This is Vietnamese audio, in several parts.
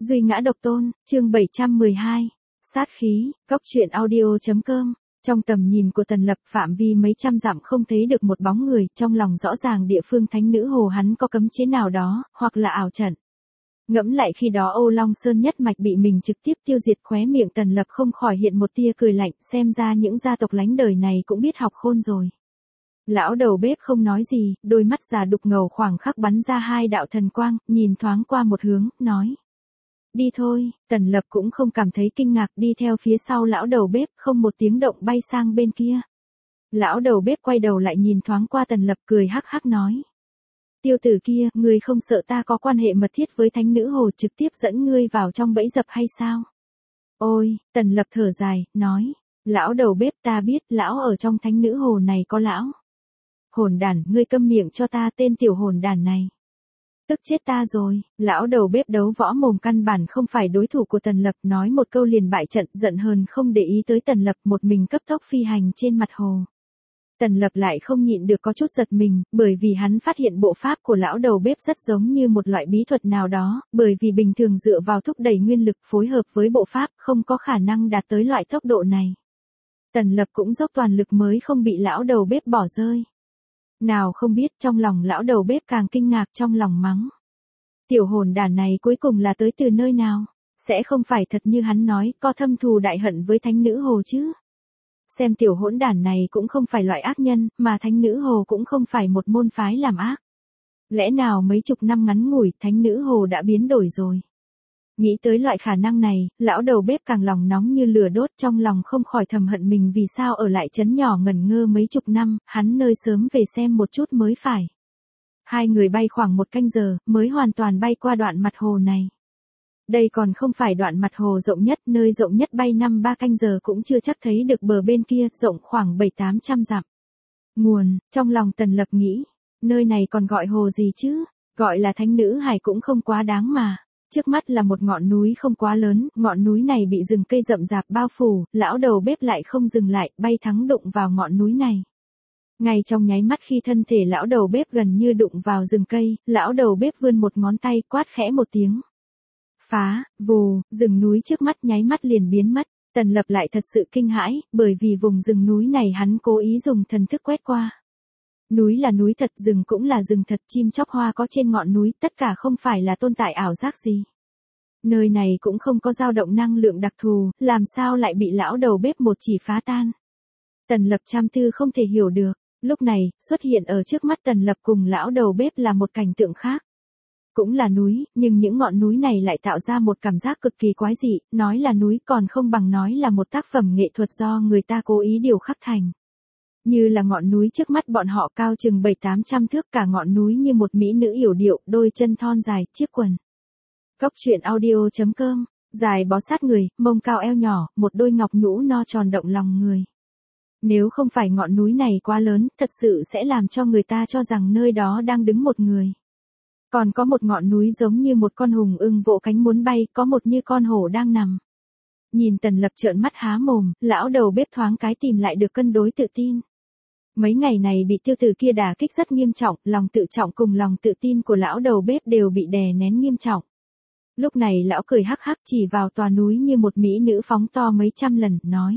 Duy ngã độc tôn, chương 712. Sát khí, Cóc truyện audio.com. Trong tầm nhìn của Tần Lập, phạm vi mấy trăm dặm không thấy được một bóng người, trong lòng rõ ràng địa phương thánh nữ hồ hắn có cấm chế nào đó, hoặc là ảo trận. Ngẫm lại khi đó Âu Long Sơn nhất mạch bị mình trực tiếp tiêu diệt, khóe miệng Tần Lập không khỏi hiện một tia cười lạnh, xem ra những gia tộc lánh đời này cũng biết học khôn rồi. Lão đầu bếp không nói gì, đôi mắt già đục ngầu khoảng khắc bắn ra hai đạo thần quang, nhìn thoáng qua một hướng, nói. Đi thôi. Tần Lập cũng không cảm thấy kinh ngạc, đi theo phía sau lão đầu bếp, không một tiếng động bay sang bên kia. Lão đầu bếp quay đầu lại nhìn thoáng qua Tần Lập, cười hắc hắc nói. Tiêu tử kia, ngươi không sợ ta có quan hệ mật thiết với thánh nữ hồ trực tiếp dẫn ngươi vào trong bẫy dập hay sao? Ôi, Tần Lập thở dài, nói. Lão đầu bếp, ta biết, lão ở trong thánh nữ hồ này có lão. Hồn đản, ngươi câm miệng cho ta, tên tiểu hồn đản này. Tức chết ta rồi, lão đầu bếp đấu võ mồm căn bản không phải đối thủ của Tần Lập, nói một câu liền bại trận, giận hờn không để ý tới Tần Lập, một mình cấp tốc phi hành trên mặt hồ. Tần Lập lại không nhịn được có chút giật mình, bởi vì hắn phát hiện bộ pháp của lão đầu bếp rất giống như một loại bí thuật nào đó, bởi vì bình thường dựa vào thúc đẩy nguyên lực phối hợp với bộ pháp không có khả năng đạt tới loại tốc độ này. Tần Lập cũng dốc toàn lực mới không bị lão đầu bếp bỏ rơi. Nào không biết trong lòng lão đầu bếp càng kinh ngạc, trong lòng mắng. Tiểu hồn đản này cuối cùng là tới từ nơi nào? Sẽ không phải thật như hắn nói, có thâm thù đại hận với thánh nữ hồ chứ? Xem tiểu hỗn đản này cũng không phải loại ác nhân, mà thánh nữ hồ cũng không phải một môn phái làm ác. Lẽ nào mấy chục năm ngắn ngủi, thánh nữ hồ đã biến đổi rồi? Nghĩ tới loại khả năng này, lão đầu bếp càng lòng nóng như lửa đốt, trong lòng không khỏi thầm hận mình vì sao ở lại trấn nhỏ ngẩn ngơ mấy chục năm, hắn nơi sớm về xem một chút mới phải. Hai người bay khoảng 1 canh giờ, mới hoàn toàn bay qua đoạn mặt hồ này. Đây còn không phải đoạn mặt hồ rộng nhất, nơi rộng nhất bay 5-3 canh giờ cũng chưa chắc thấy được bờ bên kia, rộng khoảng 700-800 dặm. Nguồn, trong lòng Tần Lập nghĩ, nơi này còn gọi hồ gì chứ, gọi là thánh nữ hải cũng không quá đáng mà. Trước mắt là một ngọn núi không quá lớn, ngọn núi này bị rừng cây rậm rạp bao phủ, lão đầu bếp lại không dừng lại, bay thắng đụng vào ngọn núi này. Ngay trong nháy mắt khi thân thể lão đầu bếp gần như đụng vào rừng cây, lão đầu bếp vươn một ngón tay, quát khẽ một tiếng. Phá, vù, rừng núi trước mắt nháy mắt liền biến mất. Tần Lập lại thật sự kinh hãi, bởi vì vùng rừng núi này hắn cố ý dùng thần thức quét qua. Núi là núi thật, rừng cũng là rừng thật, chim chóc hoa có trên ngọn núi, tất cả không phải là tồn tại ảo giác gì. Nơi này cũng không có dao động năng lượng đặc thù, làm sao lại bị lão đầu bếp một chỉ phá tan. Tần Lập trăm tư không thể hiểu được, lúc này, xuất hiện ở trước mắt Tần Lập cùng lão đầu bếp là một cảnh tượng khác. Cũng là núi, nhưng những ngọn núi này lại tạo ra một cảm giác cực kỳ quái dị, nói là núi còn không bằng nói là một tác phẩm nghệ thuật do người ta cố ý điều khắc thành. Như là ngọn núi trước mắt bọn họ cao chừng 700-800 thước, cả ngọn núi như một mỹ nữ yểu điệu, đôi chân thon dài, chiếc quần. Cóc truyện audio.com, dài bó sát người, mông cao eo nhỏ, một đôi ngọc nhũ no tròn động lòng người. Nếu không phải ngọn núi này quá lớn, thật sự sẽ làm cho người ta cho rằng nơi đó đang đứng một người. Còn có một ngọn núi giống như một con hùng ưng vỗ cánh muốn bay, có một như con hổ đang nằm. Nhìn Tần Lập trợn mắt há mồm, lão đầu bếp thoáng cái tìm lại được cân đối tự tin. Mấy ngày này bị tiêu tử kia đả kích rất nghiêm trọng, lòng tự trọng cùng lòng tự tin của lão đầu bếp đều bị đè nén nghiêm trọng. Lúc này lão cười hắc hắc chỉ vào tòa núi như một mỹ nữ phóng to mấy trăm lần, nói.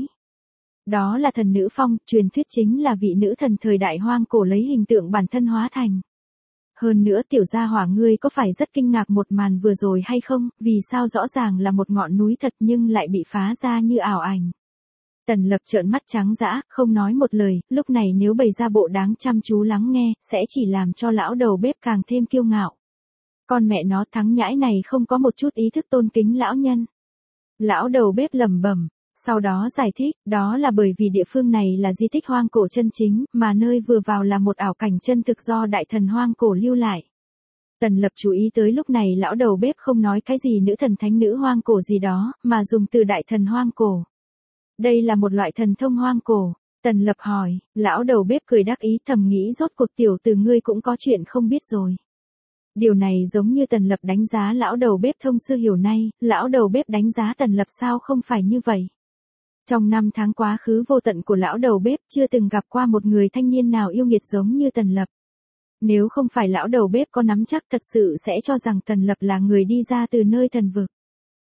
Đó là thần nữ phong, truyền thuyết chính là vị nữ thần thời đại hoang cổ lấy hình tượng bản thân hóa thành. Hơn nữa tiểu gia hỏa ngươi có phải rất kinh ngạc một màn vừa rồi hay không, vì sao rõ ràng là một ngọn núi thật nhưng lại bị phá ra như ảo ảnh. Tần Lập trợn mắt trắng dã, không nói một lời, lúc này nếu bày ra bộ đáng chăm chú lắng nghe, sẽ chỉ làm cho lão đầu bếp càng thêm kiêu ngạo. Con mẹ nó thắng nhãi này không có một chút ý thức tôn kính lão nhân. Lão đầu bếp lẩm bẩm, sau đó giải thích, đó là bởi vì địa phương này là di tích hoang cổ chân chính, mà nơi vừa vào là một ảo cảnh chân thực do đại thần hoang cổ lưu lại. Tần Lập chú ý tới lúc này lão đầu bếp không nói cái gì nữ thần thánh nữ hoang cổ gì đó, mà dùng từ đại thần hoang cổ. Đây là một loại thần thông hoang cổ. Tần Lập hỏi, lão đầu bếp cười đắc ý thầm nghĩ rốt cuộc tiểu từ ngươi cũng có chuyện không biết rồi. Điều này giống như Tần Lập đánh giá lão đầu bếp thông sư hiểu nay, lão đầu bếp đánh giá Tần Lập sao không phải như vậy. Trong 5 tháng quá khứ vô tận của lão đầu bếp chưa từng gặp qua một người thanh niên nào yêu nghiệt giống như Tần Lập. Nếu không phải lão đầu bếp có nắm chắc thật sự sẽ cho rằng Tần Lập là người đi ra từ nơi thần vực.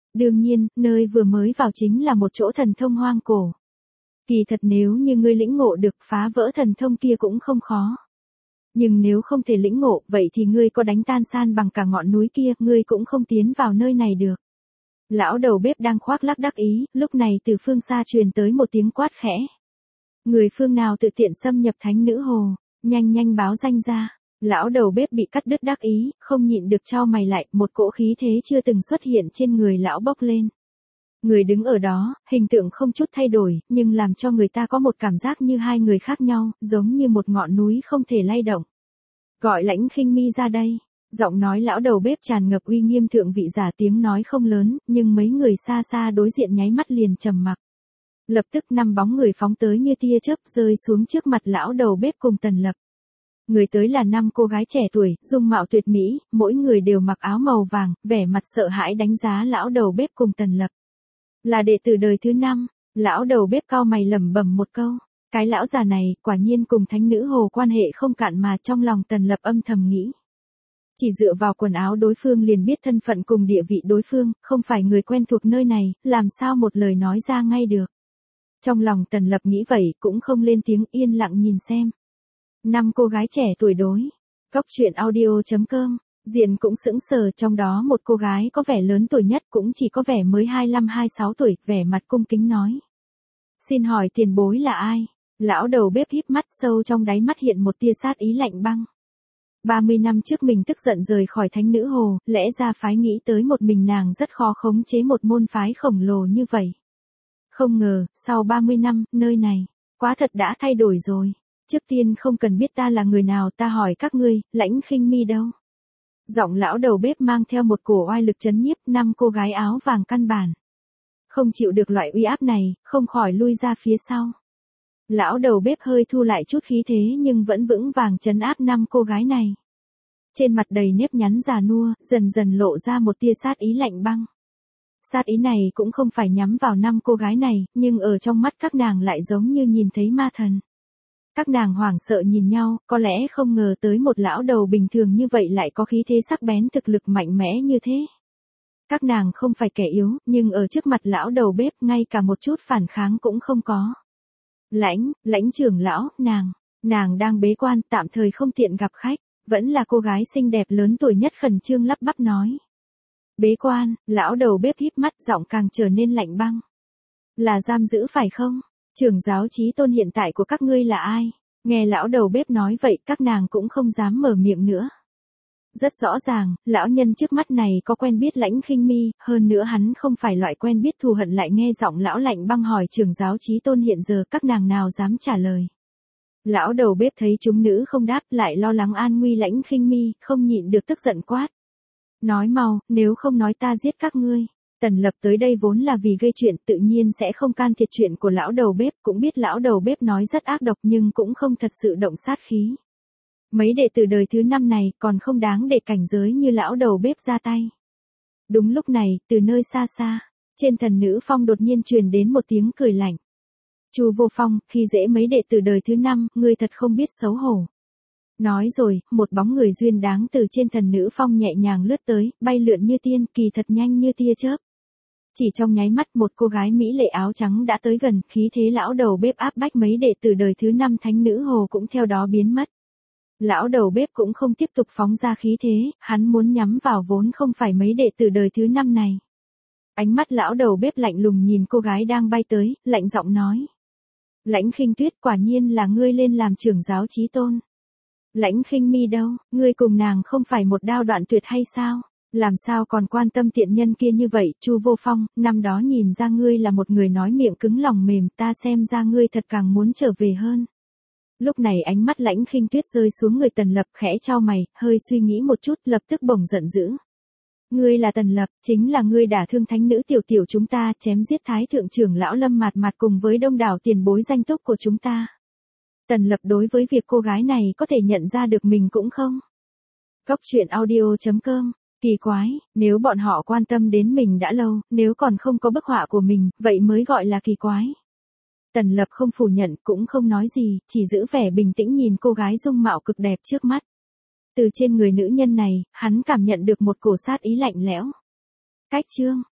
Đương nhiên, nơi vừa mới vào chính là một chỗ thần thông hoang cổ. Kỳ thật nếu như ngươi lĩnh ngộ được phá vỡ thần thông kia cũng không khó. Nhưng nếu không thể lĩnh ngộ, vậy thì ngươi có đánh tan san bằng cả ngọn núi kia, ngươi cũng không tiến vào nơi này được. Lão đầu bếp đang khoác lác đắc ý, lúc này từ phương xa truyền tới một tiếng quát khẽ. Người phương nào tự tiện xâm nhập thánh nữ hồ, nhanh nhanh báo danh ra. Lão đầu bếp bị cắt đứt đắc ý, không nhịn được chau mày lại, một cỗ khí thế chưa từng xuất hiện trên người lão bốc lên. Người đứng ở đó, hình tượng không chút thay đổi, nhưng làm cho người ta có một cảm giác như hai người khác nhau, giống như một ngọn núi không thể lay động. Gọi Lãnh Khinh Mi ra đây. Giọng nói lão đầu bếp tràn ngập uy nghiêm thượng vị giả, tiếng nói không lớn, nhưng mấy người xa xa đối diện nháy mắt liền trầm mặc. Lập tức 5 bóng người phóng tới như tia chớp rơi xuống trước mặt lão đầu bếp cùng Tần Lập. Người tới là 5 cô gái trẻ tuổi, dung mạo tuyệt mỹ, mỗi người đều mặc áo màu vàng, vẻ mặt sợ hãi đánh giá lão đầu bếp cùng Tần Lập. Là đệ tử đời thứ 5, lão đầu bếp cau mày lẩm bẩm một câu. Cái lão già này, quả nhiên cùng thánh nữ hồ quan hệ không cạn mà, trong lòng Tần Lập âm thầm nghĩ. Chỉ dựa vào quần áo đối phương liền biết thân phận cùng địa vị đối phương, không phải người quen thuộc nơi này, làm sao một lời nói ra ngay được. Trong lòng Tần Lập nghĩ vậy, cũng không lên tiếng, yên lặng nhìn xem. 5 cô gái trẻ tuổi đối. Cóc truyện audio.com, Diện cũng sững sờ, trong đó một cô gái có vẻ lớn tuổi nhất, cũng chỉ có vẻ mới 25-26 tuổi, vẻ mặt cung kính nói. Xin hỏi tiền bối là ai? Lão đầu bếp híp mắt, sâu trong đáy mắt hiện một tia sát ý lạnh băng. 30 năm trước mình tức giận rời khỏi thánh nữ hồ, lẽ ra phái nghĩ tới một mình nàng rất khó khống chế một môn phái khổng lồ như vậy. Không ngờ, sau 30 năm, nơi này, quá thật đã thay đổi rồi. Trước tiên không cần biết ta là người nào, ta hỏi các ngươi, Lãnh Khinh Mi đâu? Giọng lão đầu bếp mang theo một cổ oai lực chấn nhiếp, 5 cô gái áo vàng căn bản. Không chịu được loại uy áp này, không khỏi lui ra phía sau. Lão đầu bếp hơi thu lại chút khí thế nhưng vẫn vững vàng trấn áp 5 cô gái này. Trên mặt đầy nếp nhăn già nua, dần dần lộ ra một tia sát ý lạnh băng. Sát ý này cũng không phải nhắm vào 5 cô gái này, nhưng ở trong mắt các nàng lại giống như nhìn thấy ma thần. Các nàng hoảng sợ nhìn nhau, có lẽ không ngờ tới một lão đầu bình thường như vậy lại có khí thế sắc bén, thực lực mạnh mẽ như thế. Các nàng không phải kẻ yếu, nhưng ở trước mặt lão đầu bếp ngay cả một chút phản kháng cũng không có. Lãnh trưởng lão, nàng đang bế quan, tạm thời không tiện gặp khách, vẫn là cô gái xinh đẹp lớn tuổi nhất khẩn trương lắp bắp nói. Bế quan, lão đầu bếp híp mắt, giọng càng trở nên lạnh băng. Là giam giữ phải không? Trưởng giáo Chí Tôn hiện tại của các ngươi là ai? Nghe lão đầu bếp nói vậy, các nàng cũng không dám mở miệng nữa. Rất rõ ràng, lão nhân trước mắt này có quen biết Lãnh Khinh Mi, hơn nữa hắn không phải loại quen biết thù hận. Lại nghe giọng lão lạnh băng hỏi trưởng giáo Chí Tôn hiện giờ, các nàng nào dám trả lời. Lão đầu bếp thấy chúng nữ không đáp, lại lo lắng an nguy Lãnh Khinh Mi, không nhịn được tức giận quát. Nói mau, nếu không nói ta giết các ngươi. Tần Lập tới đây vốn là vì gây chuyện, tự nhiên sẽ không can thiệp chuyện của lão đầu bếp, cũng biết lão đầu bếp nói rất ác độc nhưng cũng không thật sự động sát khí. Mấy đệ tử đời thứ 5 này còn không đáng để cảnh giới như lão đầu bếp ra tay. Đúng lúc này, từ nơi xa xa, trên thần nữ phong đột nhiên truyền đến một tiếng cười lạnh. Chu Vô Phong, khi dễ mấy đệ tử đời thứ 5, ngươi thật không biết xấu hổ. Nói rồi, một bóng người duyên dáng từ trên thần nữ phong nhẹ nhàng lướt tới, bay lượn như tiên, kỳ thật nhanh như tia chớp. Chỉ trong nháy mắt, một cô gái mỹ lệ áo trắng đã tới gần, khí thế lão đầu bếp áp bách mấy đệ tử đời thứ 5 thánh nữ hồ cũng theo đó biến mất. Lão đầu bếp cũng không tiếp tục phóng ra khí thế, hắn muốn nhắm vào vốn không phải mấy đệ tử đời thứ 5 này. Ánh mắt lão đầu bếp lạnh lùng nhìn cô gái đang bay tới, lạnh giọng nói. Lãnh Khinh Tuyết, quả nhiên là ngươi lên làm trưởng giáo Chí Tôn. Lãnh Khinh Mi đâu, ngươi cùng nàng không phải một đao đoạn tuyệt hay sao? Làm sao còn quan tâm tiện nhân kia như vậy? Chu Vô Phong, năm đó nhìn ra ngươi là một người nói miệng cứng lòng mềm, ta xem ra ngươi thật càng muốn trở về hơn. Lúc này ánh mắt Lãnh Khinh Tuyết rơi xuống người Tần Lập, khẽ chau mày, hơi suy nghĩ một chút, lập tức bỗng giận dữ. Ngươi là Tần Lập, chính là ngươi đả thương thánh nữ tiểu tiểu chúng ta, chém giết thái thượng trưởng lão Lâm Mạt Mạt cùng với đông đảo tiền bối danh túc của chúng ta. Tần Lập đối với việc cô gái này có thể nhận ra được mình cũng không. Cóc truyện audio.com, kỳ quái, nếu bọn họ quan tâm đến mình đã lâu, nếu còn không có bức họa của mình, vậy mới gọi là kỳ quái. Tần Lập không phủ nhận, cũng không nói gì, chỉ giữ vẻ bình tĩnh nhìn cô gái dung mạo cực đẹp trước mắt. Từ trên người nữ nhân này, hắn cảm nhận được một cổ sát ý lạnh lẽo. Cách chương